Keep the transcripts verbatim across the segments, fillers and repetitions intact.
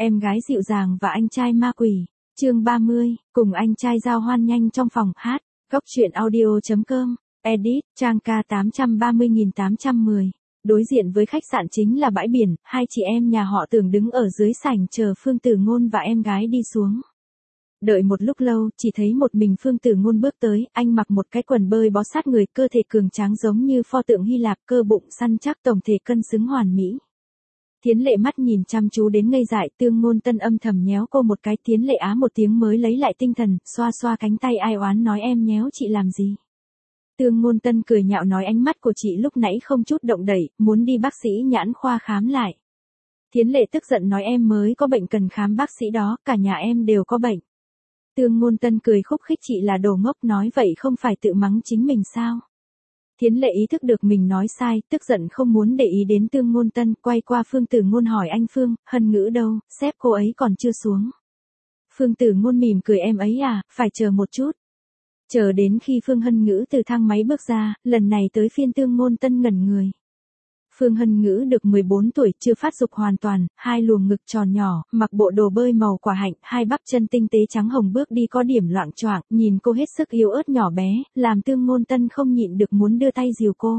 Em gái dịu dàng và anh trai ma quỷ. Chương ba mươi, cùng anh trai giao hoan nhanh trong phòng hát. Góc truyện audio.com. Edit, trang K tám trăm ba mươi nghìn tám trăm mười. Đối diện với khách sạn chính là bãi biển, hai chị em nhà họ Tưởng đứng ở dưới sảnh chờ Phương Tử Ngôn và em gái đi xuống. Đợi một lúc lâu, chỉ thấy một mình Phương Tử Ngôn bước tới, anh mặc một cái quần bơi bó sát người, cơ thể cường tráng giống như pho tượng Hy Lạp, cơ bụng săn chắc, tổng thể cân xứng hoàn mỹ. Thiến Lệ mắt nhìn chăm chú đến ngây dại, Tương Ngôn Tân âm thầm nhéo cô một cái, Thiến Lệ á một tiếng mới lấy lại tinh thần, xoa xoa cánh tay ai oán nói em nhéo chị làm gì. Tương Ngôn Tân cười nhạo nói ánh mắt của chị lúc nãy không chút động đậy, muốn đi bác sĩ nhãn khoa khám lại. Thiến Lệ tức giận nói em mới có bệnh cần khám bác sĩ đó, cả nhà em đều có bệnh. Tương Ngôn Tân cười khúc khích chị là đồ ngốc, nói vậy không phải tự mắng chính mình sao. Thiến Lệ ý thức được mình nói sai, tức giận không muốn để ý đến Tương Ngôn Tân, quay qua Phương Tử Ngôn hỏi anh Phương, Hân Ngữ đâu, sếp cô ấy còn chưa xuống. Phương Tử Ngôn mỉm cười em ấy à, phải chờ một chút. Chờ đến khi Phương Hân Ngữ từ thang máy bước ra, lần này tới phiên Tương Ngôn Tân ngẩn người. Phương Hân Ngữ được mười bốn tuổi, chưa phát dục hoàn toàn, hai luồng ngực tròn nhỏ, mặc bộ đồ bơi màu quả hạnh, hai bắp chân tinh tế trắng hồng bước đi có điểm loạng choạng, nhìn cô hết sức yếu ớt nhỏ bé, làm Tương Ngôn Tân không nhịn được muốn đưa tay dìu cô.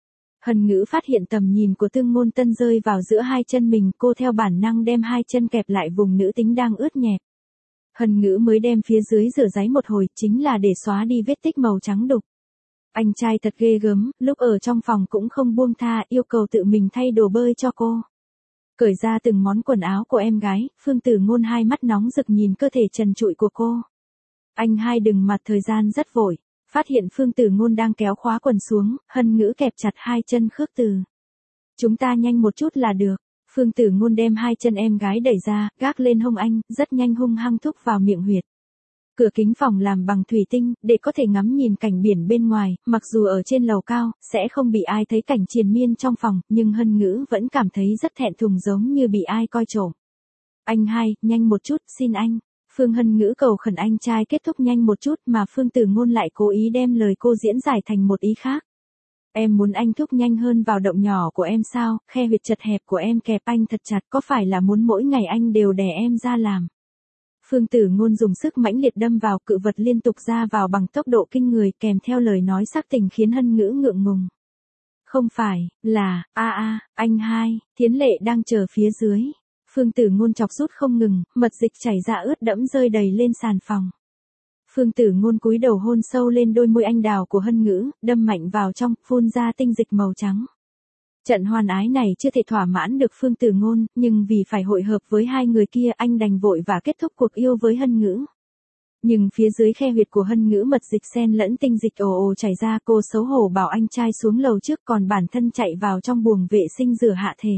Hân Ngữ phát hiện tầm nhìn của Tương Ngôn Tân rơi vào giữa hai chân mình, cô theo bản năng đem hai chân kẹp lại vùng nữ tính đang ướt nhẹp. Hân Ngữ mới đem phía dưới rửa ráy một hồi, chính là để xóa đi vết tích màu trắng đục. Anh trai thật ghê gớm, lúc ở trong phòng cũng không buông tha, yêu cầu tự mình thay đồ bơi cho cô. Cởi ra từng món quần áo của em gái, Phương Tử Ngôn hai mắt nóng rực nhìn cơ thể trần trụi của cô. Anh hai đừng mặt thời gian rất vội. Phát hiện Phương Tử Ngôn đang kéo khóa quần xuống, Hân Ngữ kẹp chặt hai chân Khước Từ. Chúng ta nhanh một chút là được. Phương Tử Ngôn đem hai chân em gái đẩy ra, gác lên hông anh, rất nhanh hung hăng thúc vào miệng huyệt. Cửa kính phòng làm bằng thủy tinh, để có thể ngắm nhìn cảnh biển bên ngoài, mặc dù ở trên lầu cao, sẽ không bị ai thấy cảnh triền miên trong phòng, nhưng Hân Ngữ vẫn cảm thấy rất thẹn thùng giống như bị ai coi trộm. Anh hai, nhanh một chút, xin anh. Phương Hân Ngữ cầu khẩn anh trai kết thúc nhanh một chút mà Phương Tử Ngôn lại cố ý đem lời cô diễn giải thành một ý khác. Em muốn anh thúc nhanh hơn vào động nhỏ của em sao, khe huyệt chật hẹp của em kẹp anh thật chặt, có phải là muốn mỗi ngày anh đều đè em ra làm. Phương Tử Ngôn dùng sức mãnh liệt đâm vào, cự vật liên tục ra vào bằng tốc độ kinh người, kèm theo lời nói sắc tình khiến Hân Ngữ ngượng ngùng. Không phải, là, a a, anh hai, Thiến Lệ đang chờ phía dưới. Phương Tử Ngôn chọc rút không ngừng, mật dịch chảy ra ướt đẫm rơi đầy lên sàn phòng. Phương Tử Ngôn cúi đầu hôn sâu lên đôi môi anh đào của Hân Ngữ, đâm mạnh vào trong, phun ra tinh dịch màu trắng. Trận hoan ái này chưa thể thỏa mãn được Phương Tử Ngôn, nhưng vì phải hội hợp với hai người kia anh đành vội và kết thúc cuộc yêu với Hân Ngữ. Nhưng phía dưới khe huyệt của Hân Ngữ mật dịch xen lẫn tinh dịch ồ ồ chảy ra, cô xấu hổ bảo anh trai xuống lầu trước còn bản thân chạy vào trong buồng vệ sinh rửa hạ thể.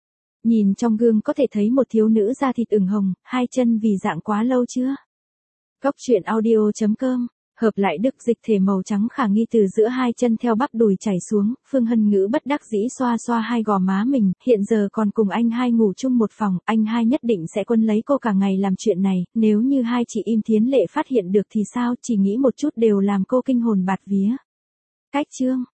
Nhìn trong gương có thể thấy một thiếu nữ da thịt ửng hồng, hai chân vì dạng quá lâu chưa. Góc truyện audio.com. Hợp lại đức dịch thể màu trắng khả nghi từ giữa hai chân theo bắp đùi chảy xuống, Phương Hân Ngữ bất đắc dĩ xoa xoa hai gò má mình, hiện giờ còn cùng anh hai ngủ chung một phòng, anh hai nhất định sẽ quân lấy cô cả ngày làm chuyện này, nếu như hai chị im Thiến Lệ phát hiện được thì sao, chỉ nghĩ một chút đều làm cô kinh hồn bạt vía. Cách chương